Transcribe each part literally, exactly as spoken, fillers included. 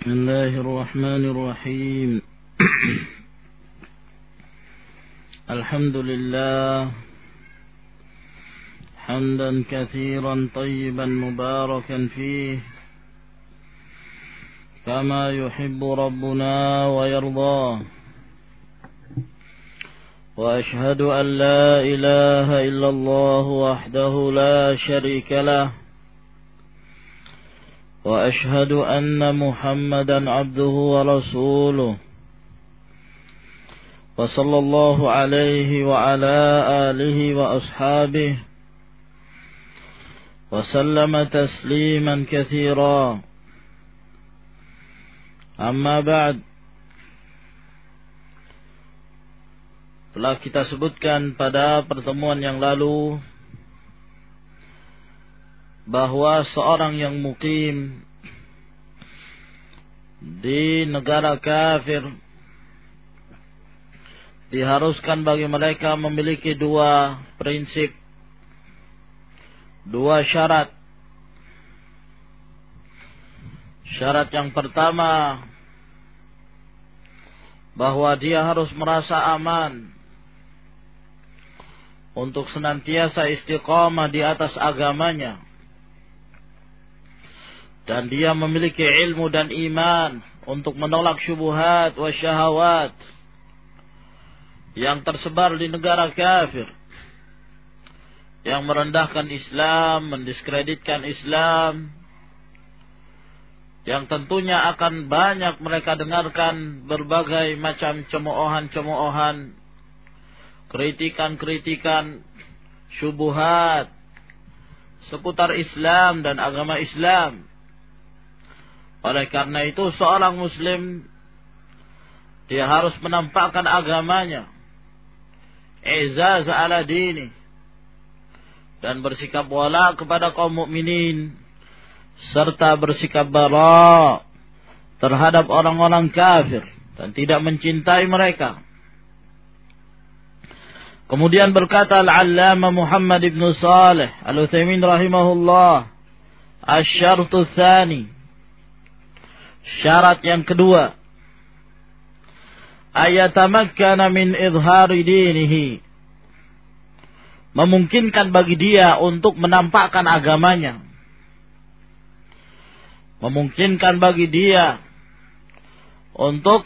بسم الله الرحمن الرحيم الحمد لله حمدا كثيرا طيبا مباركا فيه كما يحب ربنا ويرضاه وأشهد أن لا إله إلا الله وحده لا شريك له وأشهد أن محمدا عبده ورسوله وصلى الله عليه وعلى آله وأصحابه وسلم تسليما كثيرا أما بعد. Telah kita sebutkan pada pertemuan yang lalu bahwa seorang yang mukim di negara kafir diharuskan bagi mereka memiliki dua prinsip, dua syarat. Syarat yang pertama, bahwa dia harus merasa aman untuk senantiasa istiqamah di atas agamanya, dan dia memiliki ilmu dan iman untuk menolak syubhat wa syahawat yang tersebar di negara kafir, yang merendahkan Islam, mendiskreditkan Islam, yang tentunya akan banyak mereka dengarkan berbagai macam cemoohan-cemoohan, kritikan-kritikan, syubhat seputar Islam dan agama Islam. Oleh karena itu seorang muslim dia harus menampakkan agamanya, izaz ala dini, dan bersikap wala kepada kaum mukminin, serta bersikap bara terhadap orang-orang kafir dan tidak mencintai mereka. Kemudian berkata Al-Allamah Muhammad ibn Salih Al-Utsaimin rahimahullah, asy-syartu tsani, syarat yang kedua, ayatamakkana min izhari dinihi, memungkinkan bagi dia untuk menampakkan agamanya, memungkinkan bagi dia untuk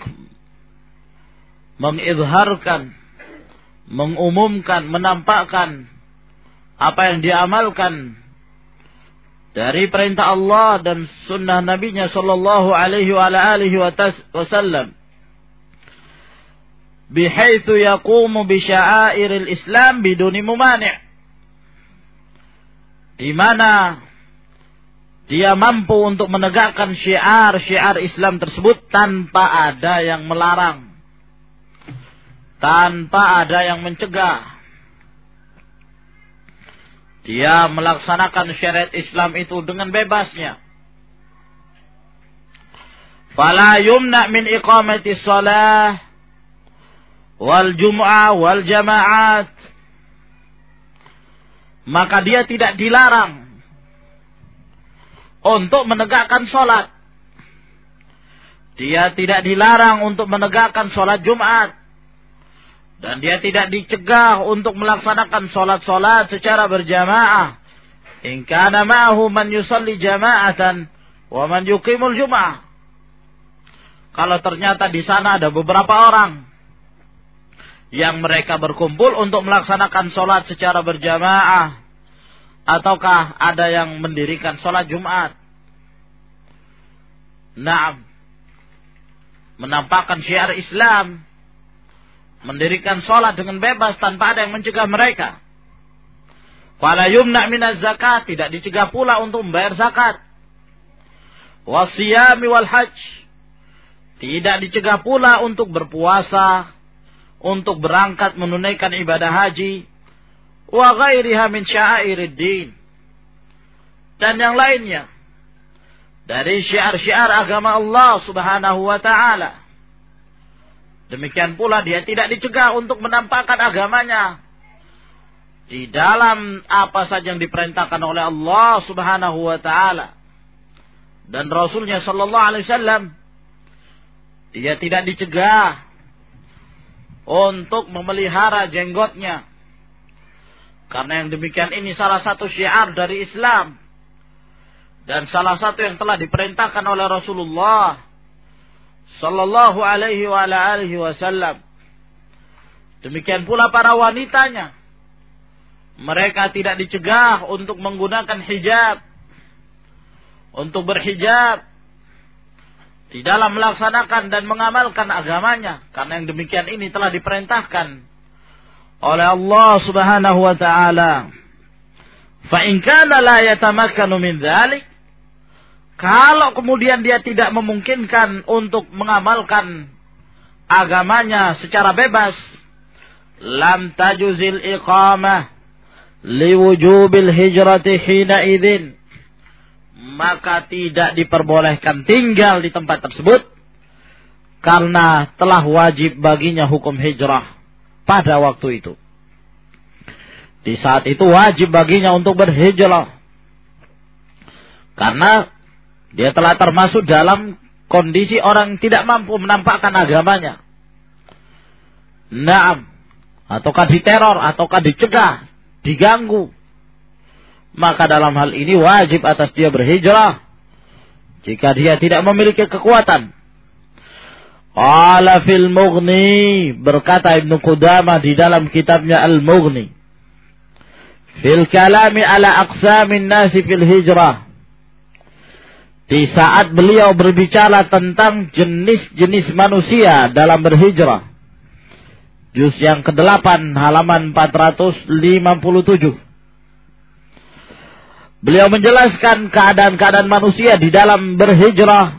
mengizharkan, mengumumkan, menampakkan apa yang diamalkan dari perintah Allah dan sunnah Nabi-Nya sallallahu alaihi wa alihi wasallam, bihaitsu yaqumu bi sya'airil Islam biduni mumani', di mana dia mampu untuk menegakkan syiar-syiar Islam tersebut tanpa ada yang melarang, tanpa ada yang mencegah. Dia melaksanakan syariat Islam itu dengan bebasnya. Fala yumna min iqamati shalah wal jum'ah wal jama'at, maka dia tidak dilarang untuk menegakkan sholat. Dia tidak dilarang untuk menegakkan sholat Jumat. Dan dia tidak dicegah untuk melaksanakan sholat-sholat secara berjamaah. In kana ma'ahu man yusalli jama'atan wa man yuqimul jum'ah. Kalau ternyata di sana ada beberapa orang yang mereka berkumpul untuk melaksanakan sholat secara berjamaah, ataukah ada yang mendirikan sholat Jumat, naam, menampakkan syiar Islam, mendirikan sholat dengan bebas tanpa ada yang mencegah mereka. Fala yumna minaz zakat, tidak dicegah pula untuk membayar zakat. Wasiyami wal hajj, tidak dicegah pula untuk berpuasa, untuk berangkat menunaikan ibadah haji, wa ghairiha min sya'airid din, dan yang lainnya dari syiar-syiar agama Allah Subhanahu wa taala. Demikian pula dia tidak dicegah untuk menampakkan agamanya di dalam apa saja yang diperintahkan oleh Allah Subhanahu wa taala dan Rasulnya sallallahu alaihi wasallam, dia tidak dicegah untuk memelihara jenggotnya. Karena yang demikian ini salah satu syiar dari Islam. Dan salah satu yang telah diperintahkan oleh Rasulullah sallallahu alaihi wa ala alihi wasallam. Demikian pula para wanitanya. Mereka tidak dicegah untuk menggunakan hijab, untuk berhijab di dalam melaksanakan dan mengamalkan agamanya. Karena yang demikian ini telah diperintahkan oleh Allah Subhanahu wa taala. Fa in kana la yatamakkanu min dzalik, kalau kemudian dia tidak memungkinkan untuk mengamalkan agamanya secara bebas, lam tajuzil iqamah liwujubil hijrati hina idzin, maka tidak diperbolehkan tinggal di tempat tersebut karena telah wajib baginya hukum hijrah pada waktu itu. Di saat itu wajib baginya untuk berhijrah karena dia telah termasuk dalam kondisi orang tidak mampu menampakkan agamanya. Naam, ataukah diteror, ataukah dicegah, diganggu, maka dalam hal ini wajib atas dia berhijrah jika dia tidak memiliki kekuatan. Qala fil Mughni, berkata Ibnu Qudamah di dalam kitabnya Al-Mughni, fil kalami ala aqsamin nasi fil hijrah, di saat beliau berbicara tentang jenis-jenis manusia dalam berhijrah, juz yang kedelapan halaman empat ratus lima puluh tujuh. Beliau menjelaskan keadaan-keadaan manusia di dalam berhijrah.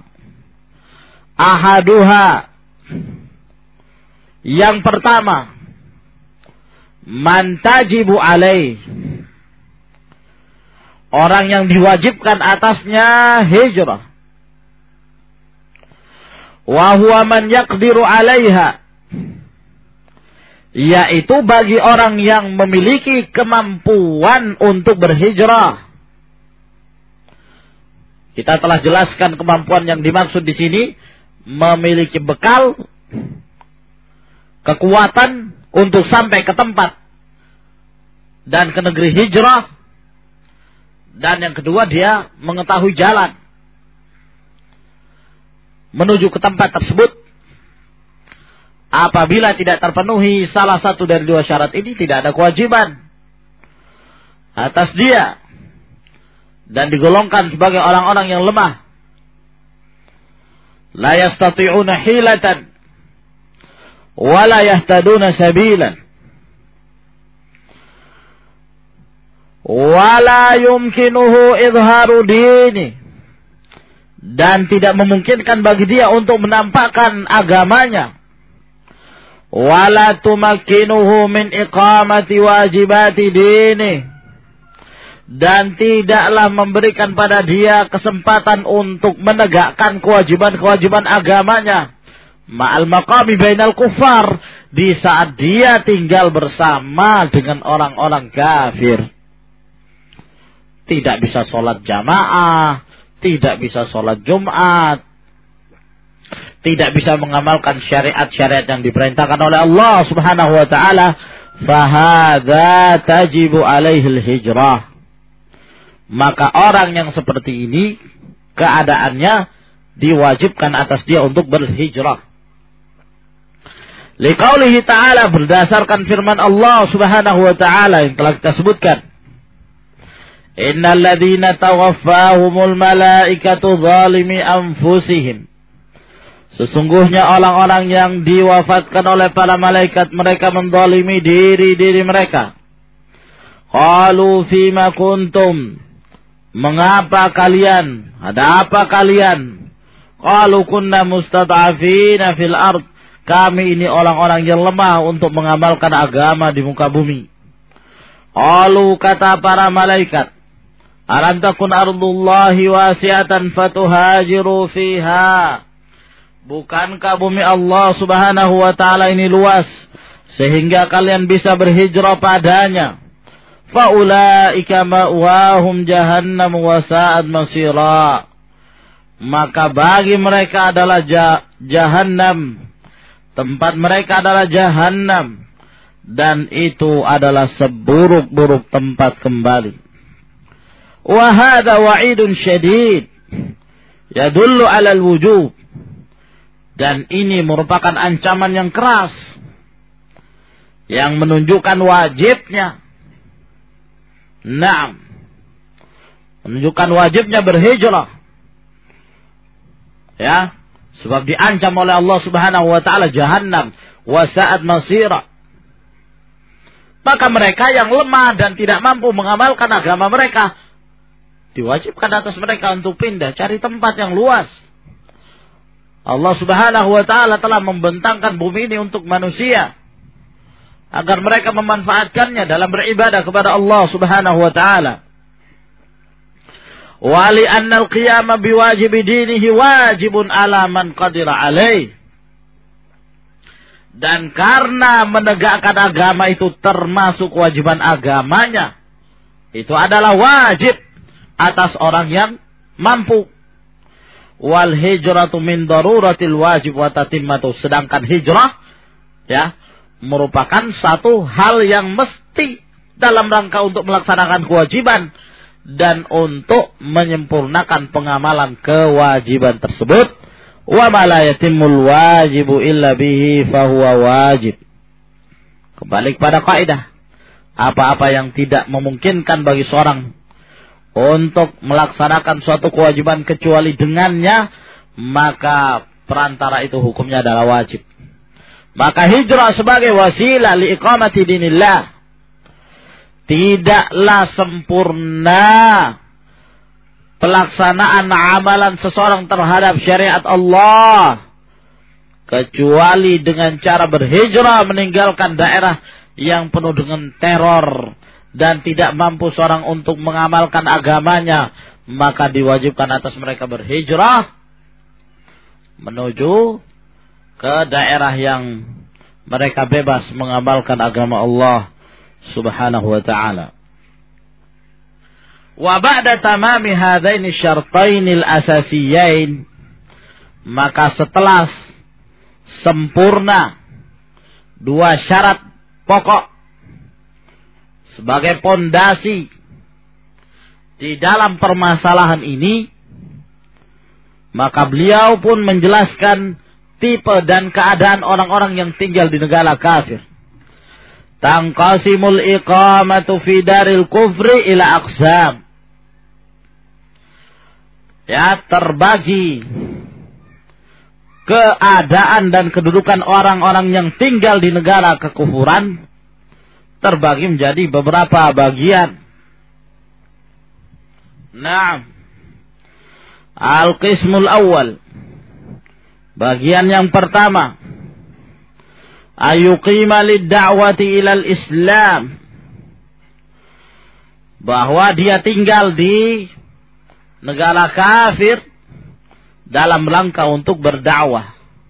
Ahaduha, yang pertama, man tajibu alaih, orang yang diwajibkan atasnya hijrah. Wa huwa man yaqdiru alaiha, yaitu bagi orang yang memiliki kemampuan untuk berhijrah. Kita telah jelaskan kemampuan yang dimaksud di sini, memiliki bekal, kekuatan untuk sampai ke tempat dan ke negeri hijrah. Dan yang kedua, dia mengetahui jalan menuju ke tempat tersebut. Apabila tidak terpenuhi salah satu dari dua syarat ini, tidak ada kewajiban atas dia dan digolongkan sebagai orang-orang yang lemah. La yastati'una hilatan wa la yahtaduna sabilan wa la yumkinuhu idharu dini, dan tidak memungkinkan bagi dia untuk menampakkan agamanya. Wa la tumakkinuhu min iqamati wajibati dini, dan tidaklah memberikan pada dia kesempatan untuk menegakkan kewajiban-kewajiban agamanya. Ma'al maqami bainal kufar, di saat dia tinggal bersama dengan orang-orang kafir. Tidak bisa sholat jamaah, tidak bisa sholat Jumat, tidak bisa mengamalkan syariat-syariat yang diperintahkan oleh Allah Subhanahu wa ta'ala. Fahadha tajibu alaihil hijrah, maka orang yang seperti ini keadaannya diwajibkan atas dia untuk berhijrah. Liqaulihi ta'ala, berdasarkan firman Allah Subhanahu wa ta'ala yang telah kita sebutkan. Innal ladzina tawaffahumul malaikatu zalimi anfusihim, sesungguhnya orang-orang yang diwafatkan oleh para malaikat, mereka menzalimi diri-diri mereka. Qalu fima kuntum, mengapa kalian? Ada apa kalian? Qalu kunna mustad'afina fil ard, kami ini orang-orang yang lemah untuk mengamalkan agama di muka bumi. Qalu, kata para malaikat, alam takun ardullahi wasi'atan fatuhajiru fiha, bukankah bumi Allah Subhanahu wa ta'ala ini luas sehingga kalian bisa berhijrah padanya? Faulaika ma'wahum jahannam wa sa'at masira, maka bagi mereka adalah jahannam. Tempat mereka adalah jahannam. Dan itu adalah seburuk-buruk tempat kembali. Wa hadha wa'idun syadid yadullu 'ala al-wujub. Dan ini merupakan ancaman yang keras yang menunjukkan wajibnya. Naam. Menunjukkan wajibnya berhijrah. Ya, sebab diancam oleh Allah Subhanahu wa taala jahannam wa sa'at masira. Maka mereka yang lemah dan tidak mampu mengamalkan agama mereka, diwajibkan atas mereka untuk pindah, cari tempat yang luas. Allah Subhanahu wa taala telah membentangkan bumi ini untuk manusia agar mereka memanfaatkannya dalam beribadah kepada Allah Subhanahu wa taala. Wa li anna al-qiyama biwajibi dinihi wajibun ala man qadira alaih. Dan karena menegakkan agama itu termasuk kewajiban agamanya, itu adalah wajib atas orang yang mampu. Wal hijratu min daruratil wajib wa tatimmatu. Sedangkan hijrah ya merupakan satu hal yang mesti dalam rangka untuk melaksanakan kewajiban dan untuk menyempurnakan pengamalan kewajiban tersebut. Wa ma la yatimmul wajibu illa bihi fahuwa wajib. Kembali kepada kaidah, apa-apa yang tidak memungkinkan bagi seorang untuk melaksanakan suatu kewajiban kecuali dengannya, maka perantara itu hukumnya adalah wajib. Maka hijrah sebagai wasilah li iqamati dinillah tidaklah sempurna pelaksanaan amalan seseorang terhadap syariat Allah kecuali dengan cara berhijrah meninggalkan daerah yang penuh dengan teror dan tidak mampu seorang untuk mengamalkan agamanya, maka diwajibkan atas mereka berhijrah menuju ke daerah yang mereka bebas mengamalkan agama Allah Subhanahu wa ta'ala. Wa ba'da tamami hadaini syartainil asasiyain, maka setelah sempurna dua syarat pokok sebagai pondasi di dalam permasalahan ini, maka beliau pun menjelaskan tipe dan keadaan orang-orang yang tinggal di negara kafir. Tanqasimul iqamatu fi daril kufri ila aqsam. Ya, terbagi keadaan dan kedudukan orang-orang yang tinggal di negara kekufuran terbagi menjadi beberapa bagian. Naam. Al-qismul awal. Bagian yang pertama, ayuqima lid-da'wati ilal Islam, bahwa dia tinggal di negara kafir dalam rangka untuk berdakwah.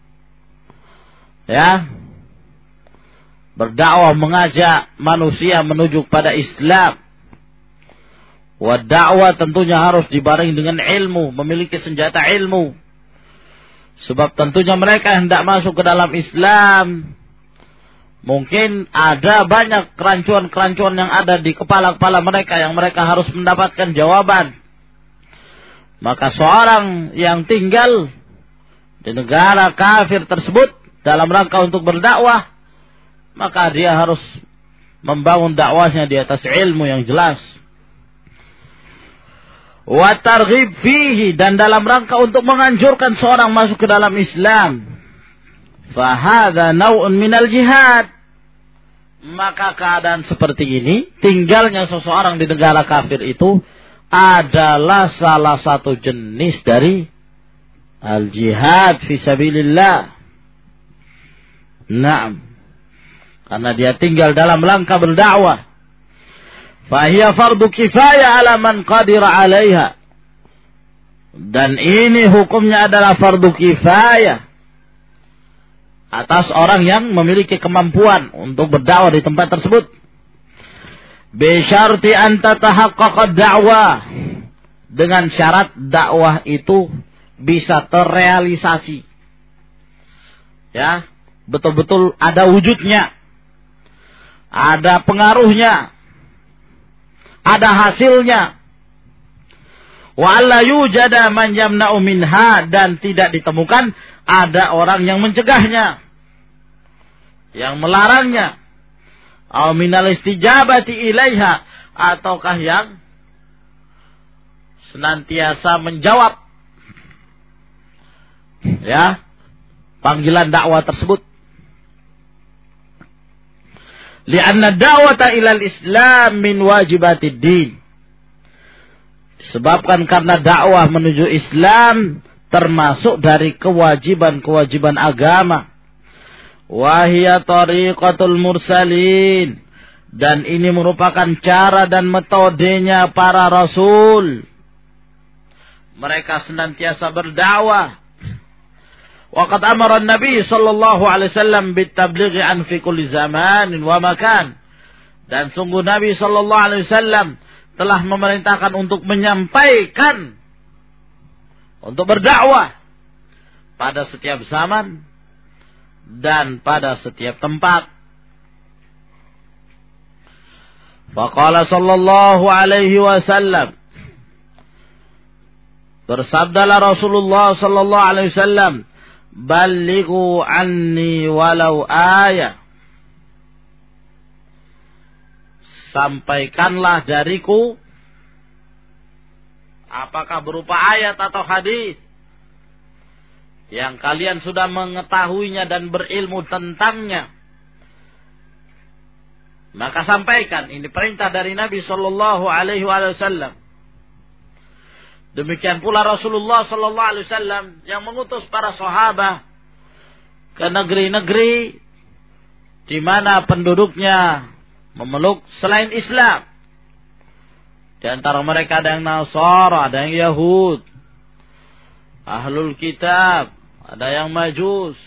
Ya. Berdakwah, mengajak manusia menuju pada Islam. Wa dakwah tentunya harus dibarengi dengan ilmu, memiliki senjata ilmu. Sebab tentunya mereka hendak masuk ke dalam Islam, mungkin ada banyak kerancuan-kerancuan yang ada di kepala-kepala mereka yang mereka harus mendapatkan jawaban. Maka seorang yang tinggal di negara kafir tersebut dalam rangka untuk berdakwah, maka dia harus membangun dakwahnya di atas ilmu yang jelas. Wa targhib fihi, dan dalam rangka untuk menganjurkan seorang masuk ke dalam Islam. Fa hadza naw'un minal jihad. Maka keadaan seperti ini, tinggalnya seseorang di negara kafir itu adalah salah satu jenis dari al-jihad fi sabilillah. Naam. Karena dia tinggal dalam rangka berdakwah. Fahiya fardu kifayah ala man qadira alaiha. Dan ini hukumnya adalah fardu kifayah atas orang yang memiliki kemampuan untuk berdakwah di tempat tersebut. Bi syarti an tatahaqqaqa da'wah, dengan syarat dakwah itu bisa terrealisasi. Ya, betul-betul ada wujudnya. Ada pengaruhnya. Ada hasilnya. Wa alla yujada man yamna'u minha, dan tidak ditemukan ada orang yang mencegahnya, yang melarangnya. Aw minal istijabati ilaiha, ataukah yang senantiasa menjawab ya panggilan dakwah tersebut. Li'anna da'wata ilal Islam min wajibatid din. Disebabkan karena dakwah menuju Islam termasuk dari kewajiban-kewajiban agama. Wa hiya tariqatul mursalin, dan ini merupakan cara dan metodenya para rasul. Mereka senantiasa berdakwah. Waqad amara an-nabi sallallahu alaihi wasallam bit-tablighi an fi kulli zamanin wa makan. Dan sungguh Nabi sallallahu alaihi wasallam telah memerintahkan untuk menyampaikan, untuk berdakwah pada setiap zaman dan pada setiap tempat. Faqala sallallahu alaihi wasallam, bersabdalah Rasulullah sallallahu alaihi wasallam, ballighu anni walau ayah. Sampaikanlah dariku, apakah berupa ayat atau hadis yang kalian sudah mengetahuinya dan berilmu tentangnya, maka sampaikan. Ini perintah dari Nabi sallallahu alaihi wasallam. Demikian pula Rasulullah sallallahu alaihi wasallam yang mengutus para sahabat ke negeri-negeri di mana penduduknya memeluk selain Islam. Di antara mereka ada yang Nasara, ada yang Yahud, Ahlul Kitab, ada yang Majus.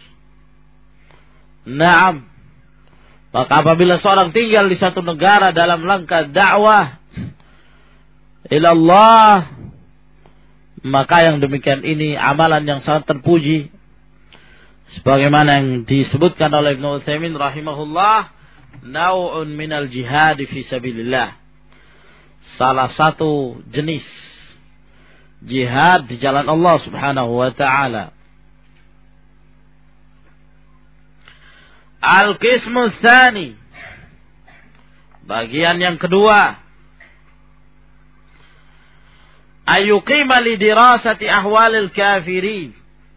Naam. Maka apabila seorang tinggal di satu negara dalam rangka dakwah ilallah, maka yang demikian ini amalan yang sangat terpuji, sebagaimana yang disebutkan oleh Ibnu Utsaimin rahimahullah, nau'un minal jihad fi sabilillah, salah satu jenis jihad di jalan Allah Subhanahu wa taala. Al-qismu tsani, bagian yang kedua, ayuqima li dirasati ahwalil kafirin.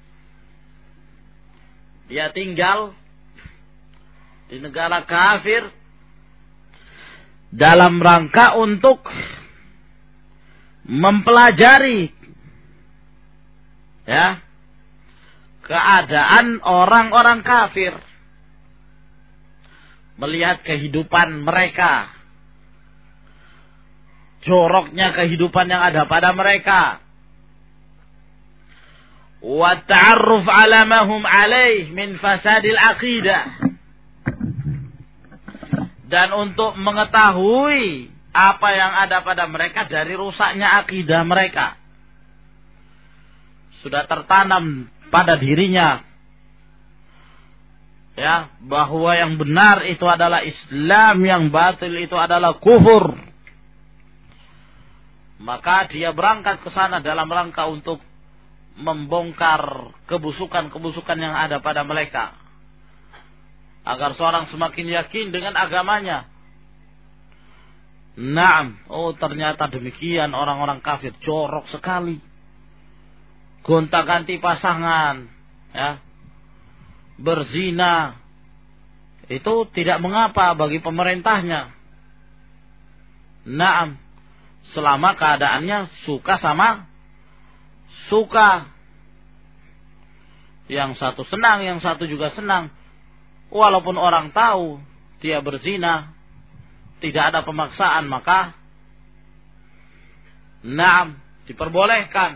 Dia tinggal di negara kafir dalam rangka untuk mempelajari ya keadaan orang-orang kafir, melihat kehidupan mereka, joroknya kehidupan yang ada pada mereka, wa ta'arruf ala ma hum alaih min fasadil aqidah, dan untuk mengetahui apa yang ada pada mereka dari rusaknya akidah mereka. Sudah tertanam pada dirinya ya bahwa yang benar itu adalah Islam, yang batil itu adalah kufur. Maka dia berangkat ke sana dalam rangka untuk membongkar kebusukan-kebusukan yang ada pada mereka, agar seorang semakin yakin dengan agamanya. Naam, oh ternyata demikian orang-orang kafir, jorok sekali, gonta-ganti pasangan, ya, berzina, itu tidak mengapa bagi pemerintahnya. Naam, selama keadaannya suka sama suka, yang satu senang, yang satu juga senang. Walaupun orang tahu dia berzina, tidak ada pemaksaan, maka naam, diperbolehkan.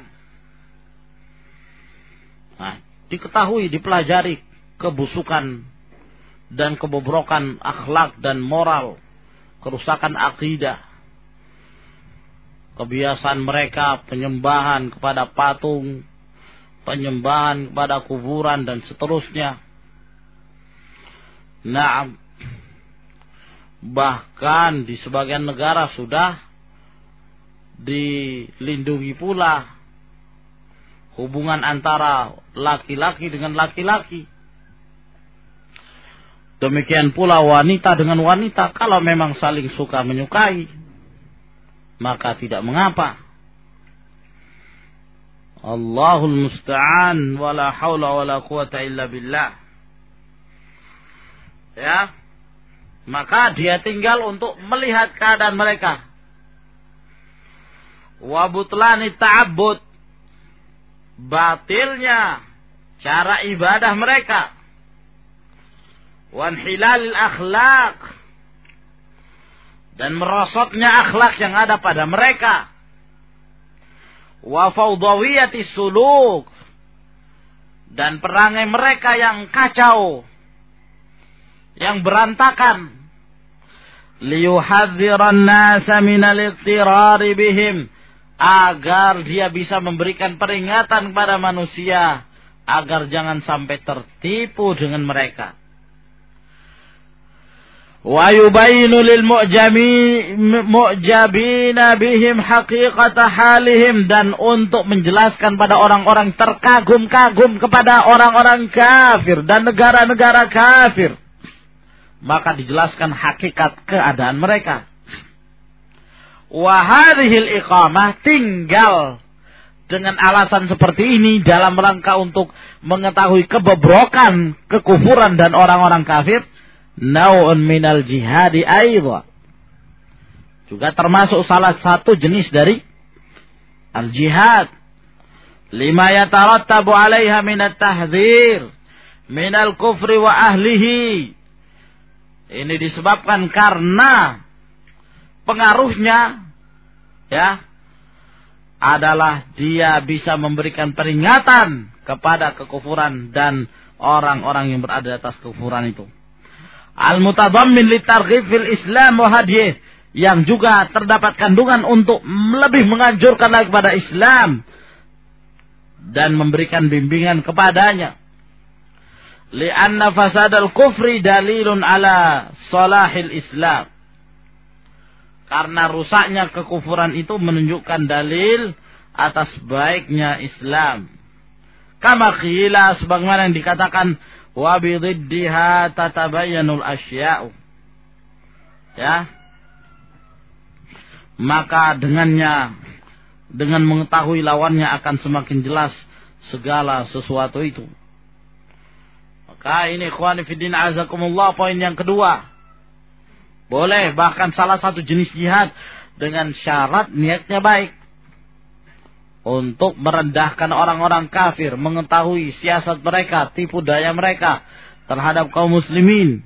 Nah, diketahui, dipelajari kebusukan dan kebobrokan akhlak dan moral, kerusakan akidah, kebiasaan mereka penyembahan kepada patung, penyembahan kepada kuburan dan seterusnya. Nah, bahkan di sebagian negara sudah dilindungi pula hubungan antara laki-laki dengan laki-laki. Demikian pula wanita dengan wanita, kalau memang saling suka menyukai, maka tidak mengapa. Allahul musta'an, wala haula wala quwata illa billah. Ya, maka dia tinggal untuk melihat keadaan mereka. Wa butlani ta'abbud, batilnya cara ibadah mereka. Wan hilalil akhlak, dan merosotnya akhlak yang ada pada mereka. Wa fawdawiyati suluk, dan perangai mereka yang kacau, yang berantakan. Liyuhadziran nasa minal iqtirari bihim, agar dia bisa memberikan peringatan kepada manusia agar jangan sampai tertipu dengan mereka. Wa yubayinu lil mu'jabina bihim haqiqata halihim, dan untuk menjelaskan pada orang-orang terkagum-kagum kepada orang-orang kafir dan negara-negara kafir, maka dijelaskan hakikat keadaan mereka. Wa hadhil iqamah, tinggal dengan alasan seperti ini dalam rangka untuk mengetahui kebobrokan, kekufuran dan orang-orang kafir, nau'un minal jihadi aidha, juga termasuk salah satu jenis dari al-jihad. Lima yatarattabu 'alaiha minat tahdhir minal kufri wa ahlihi. Ini disebabkan karena pengaruhnya, ya, adalah dia bisa memberikan peringatan kepada kekufuran dan orang-orang yang berada di atas kekufuran itu. Al-mutadammin litarghib fil Islam wa hadiyih, yang juga terdapat kandungan untuk lebih menganjurkan lagi kepada Islam dan memberikan bimbingan kepadanya. Li'anna fasadal kufri dalilun ala salahil Islam. Karena rusaknya kekufuran itu menunjukkan dalil atas baiknya Islam. Kama qila, sebagaimana yang dikatakan, wa bididdiha tatabayyanul asya'u. Ya. Maka dengannya, dengan mengetahui lawannya akan semakin jelas segala sesuatu itu. Maka ini ikhwani fiddin azakumullah, poin yang kedua. Boleh bahkan salah satu jenis jihad dengan syarat niatnya baik. Untuk merendahkan orang-orang kafir, mengetahui siasat mereka, tipu daya mereka terhadap kaum muslimin.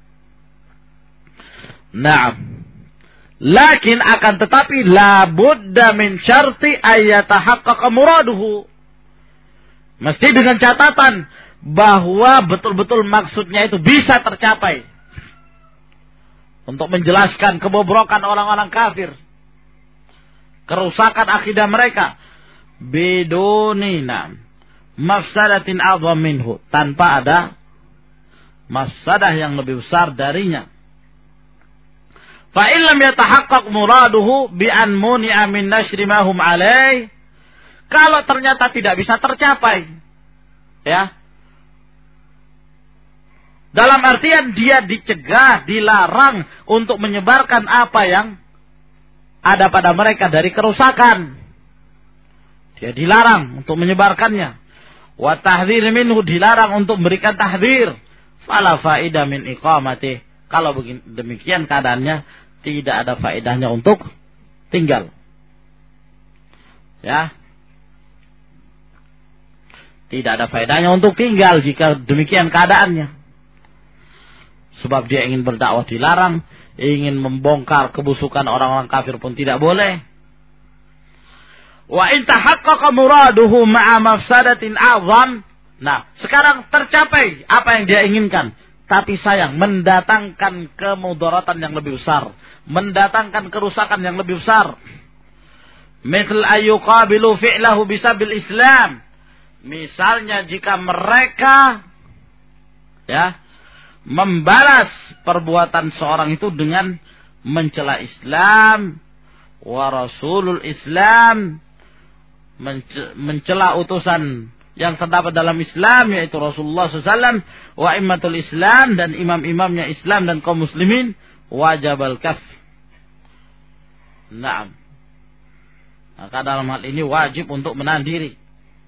Naam. Lakin akan tetapi la budda min syarti ayyatahaqqaqa muraduhu. Mesti dengan catatan bahwa betul-betul maksudnya itu bisa tercapai. Untuk menjelaskan kebobrokan orang-orang kafir, kerusakan akidah mereka, bidunina mafsadatin a'zam minhu, tanpa ada mafsadah yang lebih besar darinya. Fa in lam yatahaqqaq muraduhu bi an muni'a min nashri ma hum alaih, kalau ternyata tidak bisa tercapai, ya, dalam artian dia dicegah, dilarang untuk menyebarkan apa yang ada pada mereka dari kerusakan. Dia dilarang untuk menyebarkannya. Wa tahdhir minhu, dilarang untuk memberikan tahdzir. Fala faida min iqamatih. Kalau demikian keadaannya, tidak ada faedahnya untuk tinggal. Ya. Tidak ada faedahnya untuk tinggal jika demikian keadaannya. Sebab dia ingin berdakwah dilarang, ingin membongkar kebusukan orang-orang kafir pun tidak boleh. Wa in tahaqqaqa muraduhu ma'a mafsadatin 'azam. Nah, sekarang tercapai apa yang dia inginkan, tapi sayang mendatangkan kemudaratan yang lebih besar, mendatangkan kerusakan yang lebih besar. Mithl ayyuqabilu fi'lahu bisabil Islam. Misalnya jika mereka ya membalas perbuatan seorang itu dengan mencela Islam wa rasulul Islam, mencela utusan yang terdapat dalam Islam yaitu Rasulullah shallallahu alaihi wasallam wa immatul Islam dan imam-imamnya Islam dan kaum muslimin, wajib al-kaf. Naam. Maka dalam hal ini wajib untuk menahan diri.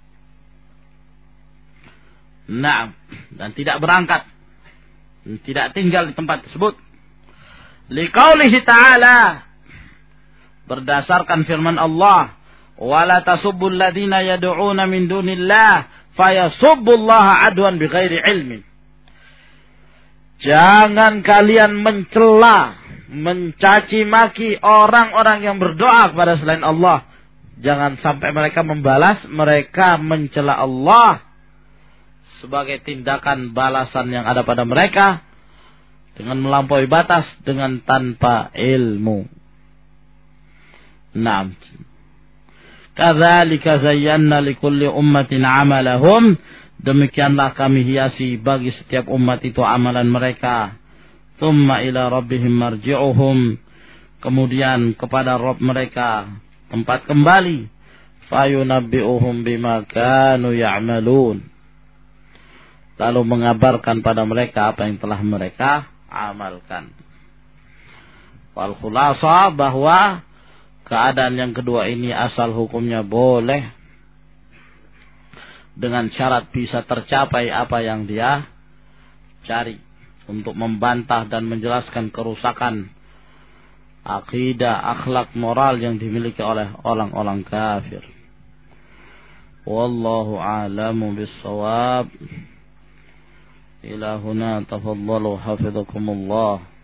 Naam. Dan tidak berangkat. Tidak tinggal di tempat tersebut. Liqaulihi ta'ala, berdasarkan firman Allah, wala tasubbul ladina yad'una min dunillah fayasubbullaha adwan bighairi ilmin. Jangan kalian mencela, mencaci maki orang-orang yang berdoa kepada selain Allah. Jangan sampai mereka membalas, mereka mencela Allah sebagai tindakan balasan yang ada pada mereka dengan melampaui batas, dengan tanpa ilmu. Naam. Kadzalika zayyana likulli ummatin amalahum, demikianlah kami hiasi bagi setiap umat itu amalan mereka. Tsumma ila rabbihim marji'uhum, kemudian kepada Rabb mereka tempat kembali. Fayunabbi'uhum bima kanu ya'malun, lalu mengabarkan pada mereka apa yang telah mereka amalkan. Wal khulasa, bahwa keadaan yang kedua ini asal hukumnya boleh dengan syarat bisa tercapai apa yang dia cari, untuk membantah dan menjelaskan kerusakan akidah, akhlak, moral yang dimiliki oleh orang-orang kafir. Wallahu a'lamu bis-shawab. Ila huna tafaddalu hafizakumullah.